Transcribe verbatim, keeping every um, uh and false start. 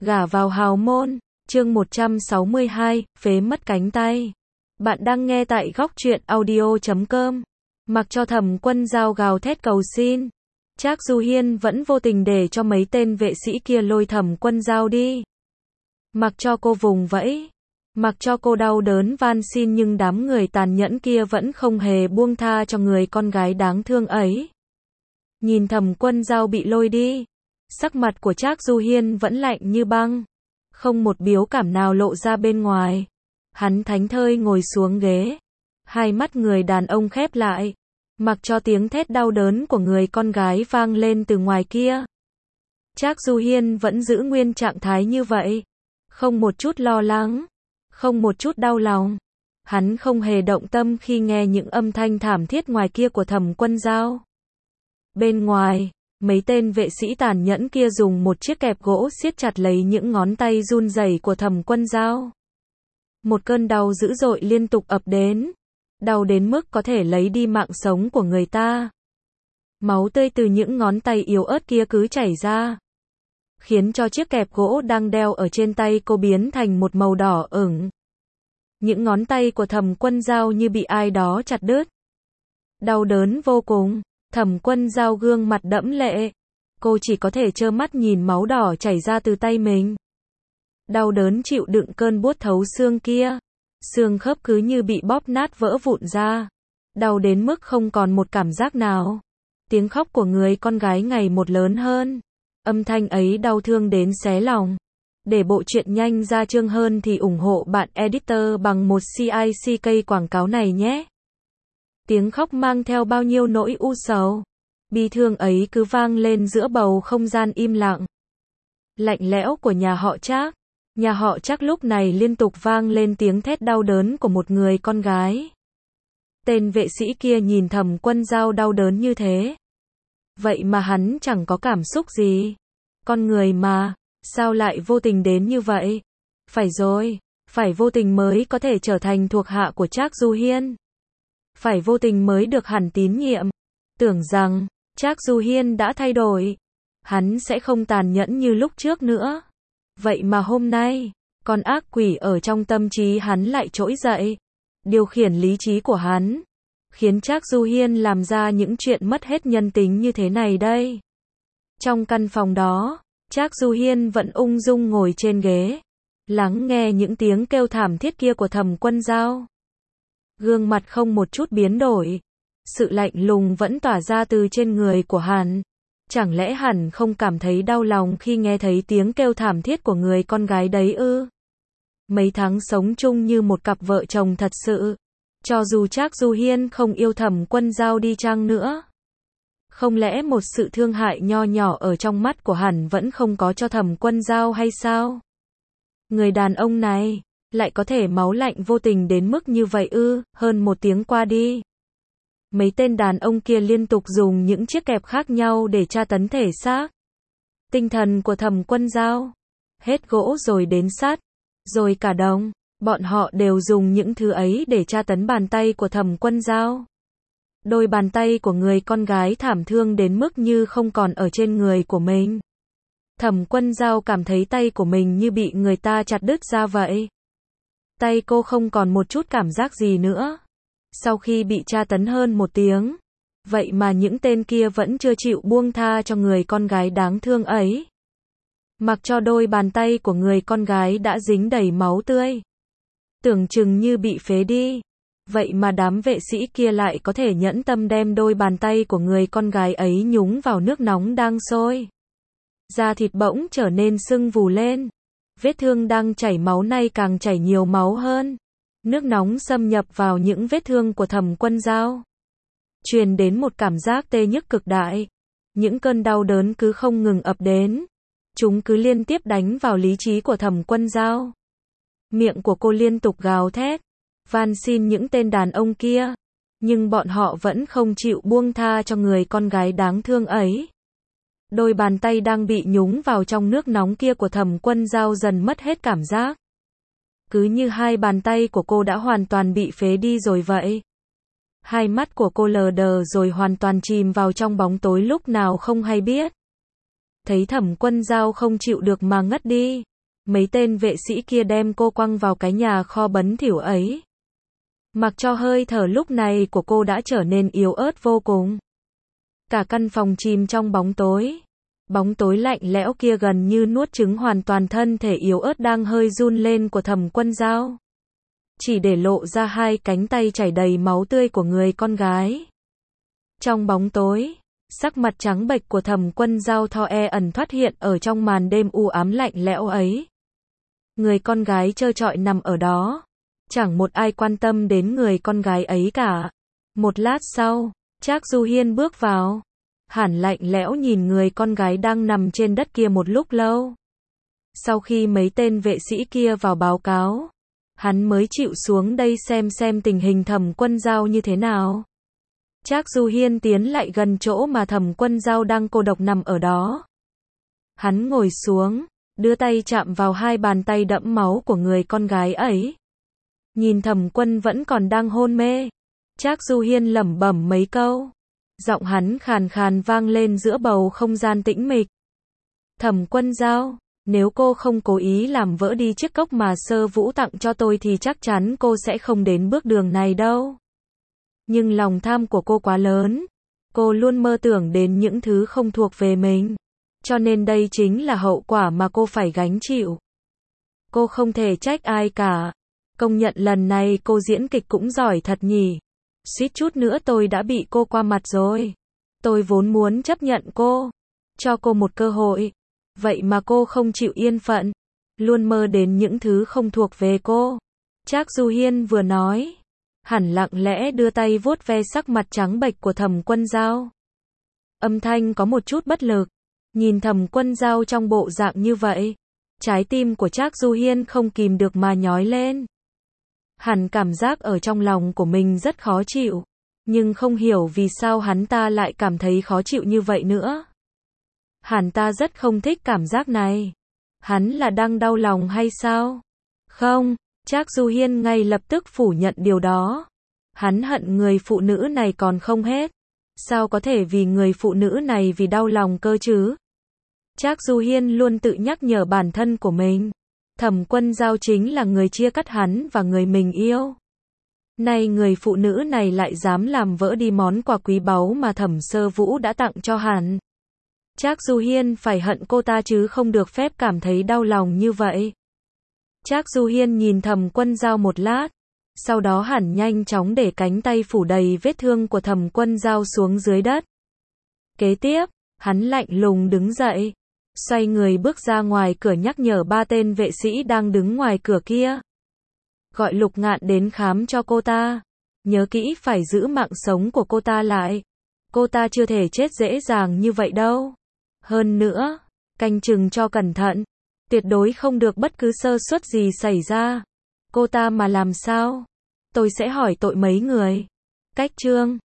Gả vào hào môn, chương một trăm sáu mươi hai, phế mất cánh tay. Bạn đang nghe tại góc truyện audio chấm com. Mặc cho Thẩm Quân Dao gào thét cầu xin, Trác Du Hiên vẫn vô tình để cho mấy tên vệ sĩ kia lôi Thẩm Quân Dao đi. Mặc cho cô vùng vẫy, mặc cho cô đau đớn van xin, nhưng đám người tàn nhẫn kia vẫn không hề buông tha cho người con gái đáng thương ấy. Nhìn Thẩm Quân Dao bị lôi đi, sắc mặt của Trác Du Hiên vẫn lạnh như băng, không một biểu cảm nào lộ ra bên ngoài. Hắn thánh thơi ngồi xuống ghế, hai mắt người đàn ông khép lại, mặc cho tiếng thét đau đớn của người con gái vang lên từ ngoài kia. Trác Du Hiên vẫn giữ nguyên trạng thái như vậy, không một chút lo lắng, không một chút đau lòng. Hắn không hề động tâm khi nghe những âm thanh thảm thiết ngoài kia của Thẩm Quân Dao. Bên ngoài, mấy tên vệ sĩ tàn nhẫn kia dùng một chiếc kẹp gỗ siết chặt lấy những ngón tay run rẩy của Thẩm Quân Dao. Một cơn đau dữ dội liên tục ập đến, đau đến mức có thể lấy đi mạng sống của người ta. Máu tươi từ những ngón tay yếu ớt kia cứ chảy ra, khiến cho chiếc kẹp gỗ đang đeo ở trên tay cô biến thành một màu đỏ ửng. Những ngón tay của Thẩm Quân Dao như bị ai đó chặt đứt. Đau đớn vô cùng. Thẩm Quân Dao gương mặt đẫm lệ, cô chỉ có thể trơ mắt nhìn máu đỏ chảy ra từ tay mình. Đau đớn chịu đựng cơn buốt thấu xương kia, xương khớp cứ như bị bóp nát vỡ vụn ra, đau đến mức không còn một cảm giác nào. Tiếng khóc của người con gái ngày một lớn hơn, âm thanh ấy đau thương đến xé lòng. Để bộ truyện nhanh ra chương hơn thì ủng hộ bạn editor bằng một xê i xê ca quảng cáo này nhé. Tiếng khóc mang theo bao nhiêu nỗi u sầu, bi thương ấy cứ vang lên giữa bầu không gian im lặng, lạnh lẽo của nhà họ Trác. Nhà họ Trác lúc này liên tục vang lên tiếng thét đau đớn của một người con gái. Tên vệ sĩ kia nhìn Thẩm Quân Dao đau đớn như thế, vậy mà hắn chẳng có cảm xúc gì. Con người mà, sao lại vô tình đến như vậy? Phải rồi, phải vô tình mới có thể trở thành thuộc hạ của Trác Du Hiên. Phải vô tình mới được hắn tín nhiệm. Tưởng rằng Trác Du Hiên đã thay đổi, hắn sẽ không tàn nhẫn như lúc trước nữa. Vậy mà hôm nay, con ác quỷ ở trong tâm trí hắn lại trỗi dậy, điều khiển lý trí của hắn, khiến Trác Du Hiên làm ra những chuyện mất hết nhân tính như thế này đây. Trong căn phòng đó, Trác Du Hiên vẫn ung dung ngồi trên ghế, lắng nghe những tiếng kêu thảm thiết kia của Thẩm Quân Dao. Gương mặt không một chút biến đổi, sự lạnh lùng vẫn tỏa ra từ trên người của hắn. Chẳng lẽ hắn không cảm thấy đau lòng khi nghe thấy tiếng kêu thảm thiết của người con gái đấy ư? Mấy tháng sống chung như một cặp vợ chồng thật sự, cho dù Trác Du Hiên không yêu Thẩm Quân Dao đi chăng nữa, không lẽ một sự thương hại nho nhỏ ở trong mắt của hắn vẫn không có cho Thẩm Quân Dao hay sao? Người đàn ông này lại có thể máu lạnh vô tình đến mức như vậy ư? Hơn một tiếng qua đi, mấy tên đàn ông kia liên tục dùng những chiếc kẹp khác nhau để tra tấn thể xác, tinh thần của Thẩm Quân Dao. Hết gỗ rồi đến sắt, rồi cả đồng, bọn họ đều dùng những thứ ấy để tra tấn bàn tay của Thẩm Quân Dao. Đôi bàn tay của người con gái thảm thương đến mức như không còn ở trên người của mình. Thẩm Quân Dao cảm thấy tay của mình như bị người ta chặt đứt ra vậy. Tay cô không còn một chút cảm giác gì nữa. Sau khi bị tra tấn hơn một tiếng, vậy mà những tên kia vẫn chưa chịu buông tha cho người con gái đáng thương ấy. Mặc cho đôi bàn tay của người con gái đã dính đầy máu tươi, tưởng chừng như bị phế đi, vậy mà đám vệ sĩ kia lại có thể nhẫn tâm đem đôi bàn tay của người con gái ấy nhúng vào nước nóng đang sôi. Da thịt bỗng trở nên sưng vù lên, vết thương đang chảy máu nay càng chảy nhiều máu hơn. Nước nóng xâm nhập vào những vết thương của Thẩm Quân Dao, truyền đến một cảm giác tê nhức cực đại. Những cơn đau đớn cứ không ngừng ập đến, chúng cứ liên tiếp đánh vào lý trí của Thẩm Quân Dao. Miệng của cô liên tục gào thét, van xin những tên đàn ông kia, nhưng bọn họ vẫn không chịu buông tha cho người con gái đáng thương ấy. Đôi bàn tay đang bị nhúng vào trong nước nóng kia của Thẩm Quân Dao dần mất hết cảm giác. Cứ như hai bàn tay của cô đã hoàn toàn bị phế đi rồi vậy. Hai mắt của cô lờ đờ rồi hoàn toàn chìm vào trong bóng tối lúc nào không hay biết. Thấy Thẩm Quân Dao không chịu được mà ngất đi, mấy tên vệ sĩ kia đem cô quăng vào cái nhà kho bẩn thỉu ấy. Mặc cho hơi thở lúc này của cô đã trở nên yếu ớt vô cùng. Cả căn phòng chìm trong bóng tối. Bóng tối lạnh lẽo kia gần như nuốt chửng hoàn toàn thân thể yếu ớt đang hơi run lên của Thẩm Quân Dao. Chỉ để lộ ra hai cánh tay chảy đầy máu tươi của người con gái. Trong bóng tối, sắc mặt trắng bệch của Thẩm Quân Dao tho e ẩn thoát hiện ở trong màn đêm u ám lạnh lẽo ấy. Người con gái trơ trọi nằm ở đó. Chẳng một ai quan tâm đến người con gái ấy cả. Một lát sau, Trác Du Hiên bước vào. Hắn lạnh lẽo nhìn người con gái đang nằm trên đất kia một lúc lâu. Sau khi mấy tên vệ sĩ kia vào báo cáo, hắn mới chịu xuống đây xem xem tình hình Thẩm Quân Dao như thế nào. Trác Du Hiên tiến lại gần chỗ mà Thẩm Quân Dao đang cô độc nằm ở đó. Hắn ngồi xuống, đưa tay chạm vào hai bàn tay đẫm máu của người con gái ấy. Nhìn Thẩm Quân vẫn còn đang hôn mê. Trác Du Hiên lẩm bẩm mấy câu. Giọng hắn khàn khàn vang lên giữa bầu không gian tĩnh mịch. Thẩm Quân Dao, nếu cô không cố ý làm vỡ đi chiếc cốc mà Sơ Vũ tặng cho tôi thì chắc chắn cô sẽ không đến bước đường này đâu. Nhưng lòng tham của cô quá lớn. Cô luôn mơ tưởng đến những thứ không thuộc về mình. Cho nên đây chính là hậu quả mà cô phải gánh chịu. Cô không thể trách ai cả. Công nhận lần này cô diễn kịch cũng giỏi thật nhỉ. Suýt chút nữa tôi đã bị cô qua mặt rồi. Tôi vốn muốn chấp nhận cô. Cho cô một cơ hội. Vậy mà cô không chịu yên phận. Luôn mơ đến những thứ không thuộc về cô. Trác Du Hiên vừa nói. Hẳn lặng lẽ đưa tay vuốt ve sắc mặt trắng bệch của Thẩm Quân Dao. Âm thanh có một chút bất lực. Nhìn Thẩm Quân Dao trong bộ dạng như vậy. Trái tim của Trác Du Hiên không kìm được mà nhói lên. Hắn cảm giác ở trong lòng của mình rất khó chịu. Nhưng không hiểu vì sao hắn ta lại cảm thấy khó chịu như vậy nữa. Hắn ta rất không thích cảm giác này. Hắn là đang đau lòng hay sao? Không, Trác Du Hiên ngay lập tức phủ nhận điều đó. Hắn hận người phụ nữ này còn không hết. Sao có thể vì người phụ nữ này vì đau lòng cơ chứ? Trác Du Hiên luôn tự nhắc nhở bản thân của mình. Thẩm Quân Dao chính là người chia cắt hắn và người mình yêu. Nay người phụ nữ này lại dám làm vỡ đi món quà quý báu mà Thẩm Sơ Vũ đã tặng cho hắn. Trác Du Hiên phải hận cô ta chứ không được phép cảm thấy đau lòng như vậy. Trác Du Hiên nhìn Thẩm Quân Dao một lát. Sau đó hắn nhanh chóng để cánh tay phủ đầy vết thương của Thẩm Quân Dao xuống dưới đất. Kế tiếp, hắn lạnh lùng đứng dậy. Xoay người bước ra ngoài cửa nhắc nhở ba tên vệ sĩ đang đứng ngoài cửa kia. Gọi Lục Ngạn đến khám cho cô ta. Nhớ kỹ phải giữ mạng sống của cô ta lại. Cô ta chưa thể chết dễ dàng như vậy đâu. Hơn nữa, canh chừng cho cẩn thận. Tuyệt đối không được bất cứ sơ suất gì xảy ra. Cô ta mà làm sao? Tôi sẽ hỏi tội mấy người. Cách chương